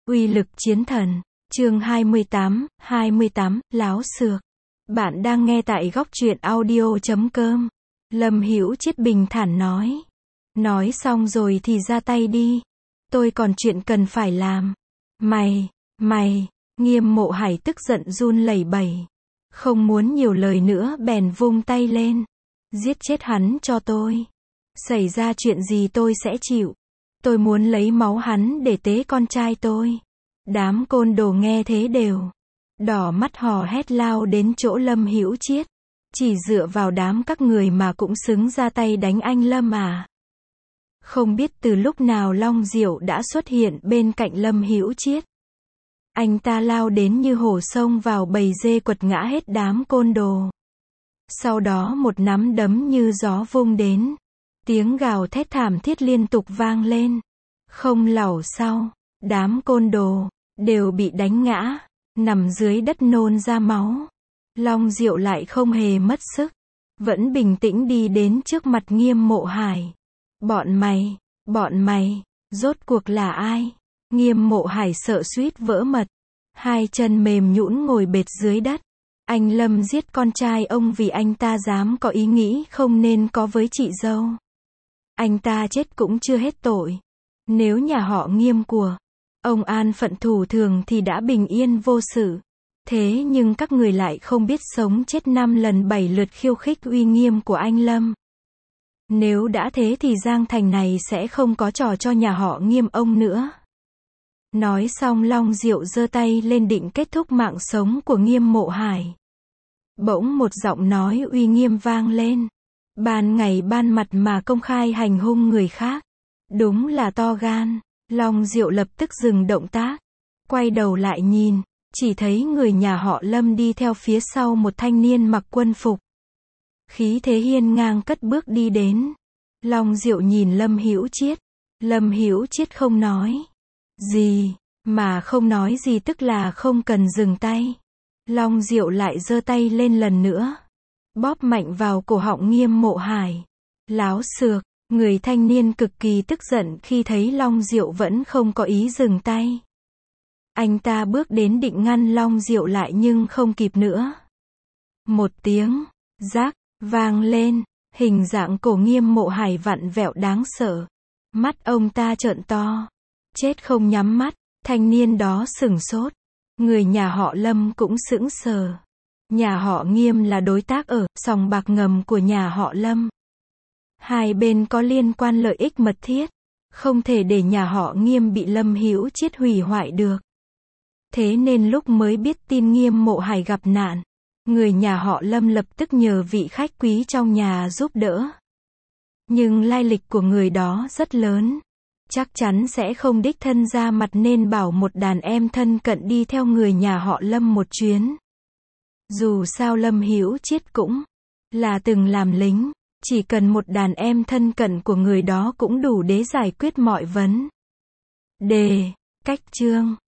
Uy lực chiến thần. Chương 28, láo xược. Bạn đang nghe tại góc truyện audio.com. Lâm Hữu Chiết bình thản nói. Nói xong rồi thì ra tay đi. Tôi còn chuyện cần phải làm. Mày, Nghiêm Mộ Hải tức giận run lẩy bẩy. Không muốn nhiều lời nữa bèn vung tay lên. Giết chết hắn cho tôi. Xảy ra chuyện gì tôi sẽ chịu. Tôi muốn lấy máu hắn để tế con trai tôi. Đám côn đồ nghe thế đều đỏ mắt hò hét lao đến chỗ Lâm Hữu Chiết. Chỉ dựa vào đám các người mà cũng xứng ra tay đánh anh Lâm à? Không biết từ lúc nào Long Diệu đã xuất hiện bên cạnh Lâm Hữu Chiết. Anh ta lao đến như hổ xông vào bầy dê quật ngã hết đám côn đồ. Sau đó một nắm đấm như gió vung đến. Tiếng gào thét thảm thiết liên tục vang lên. Không lâu sau, đám côn đồ đều bị đánh ngã, nằm dưới đất nôn ra máu. Long Diệu lại không hề mất sức, vẫn bình tĩnh đi đến trước mặt Nghiêm Mộ Hải. Bọn mày, rốt cuộc là ai? Nghiêm Mộ Hải sợ suýt vỡ mật, hai chân mềm nhũn ngồi bệt dưới đất. Anh Lâm giết con trai ông vì anh ta dám có ý nghĩ không nên có với chị dâu. Anh ta chết cũng chưa hết tội. Nếu nhà họ Nghiêm của ông an phận thủ thường thì đã bình yên vô sự. Thế nhưng các người lại không biết sống chết 5 lần 7 lượt khiêu khích uy nghiêm của anh Lâm. Nếu đã thế thì Giang Thành này sẽ không có trò cho nhà họ Nghiêm ông nữa. Nói xong Long Diệu giơ tay lên định kết thúc mạng sống của Nghiêm Mộ Hải. Bỗng một giọng nói uy nghiêm vang lên. Ban ngày ban mặt mà công khai hành hung người khác. Đúng là to gan. Long Diệu lập tức dừng động tác. Quay đầu lại nhìn. Chỉ thấy người nhà họ Lâm đi theo phía sau một thanh niên mặc quân phục. Khí thế hiên ngang cất bước đi đến. Long Diệu nhìn Lâm Hữu Chiết. Lâm Hữu Chiết không nói gì. Mà không nói gì tức là không cần dừng tay. Long Diệu lại giơ tay lên lần nữa. Bóp mạnh vào cổ họng Nghiêm Mộ Hải. Láo xược. Người thanh niên cực kỳ tức giận khi thấy Long Diệu vẫn không có ý dừng tay. Anh ta bước đến định ngăn Long Diệu lại nhưng không kịp nữa. Một tiếng rác vang lên, hình dạng cổ Nghiêm Mộ Hải vặn vẹo đáng sợ. Mắt ông ta trợn to. Chết không nhắm mắt. Thanh niên đó sửng sốt. Người nhà họ Lâm cũng sững sờ. Nhà họ Nghiêm là đối tác ở sòng bạc ngầm của nhà họ Lâm. Hai bên có liên quan lợi ích mật thiết. Không thể để nhà họ Nghiêm bị Lâm Hữu Chiết hủy hoại được. Thế nên lúc mới biết tin Nghiêm Mộ Hải gặp nạn, người nhà họ Lâm lập tức nhờ vị khách quý trong nhà giúp đỡ. Nhưng lai lịch của người đó rất lớn. Chắc chắn sẽ không đích thân ra mặt nên bảo một đàn em thân cận đi theo người nhà họ Lâm một chuyến. Dù sao Lâm Hữu Chiết cũng là từng làm lính. Chỉ cần một đàn em thân cận của người đó cũng đủ để giải quyết mọi vấn đề. Cách chương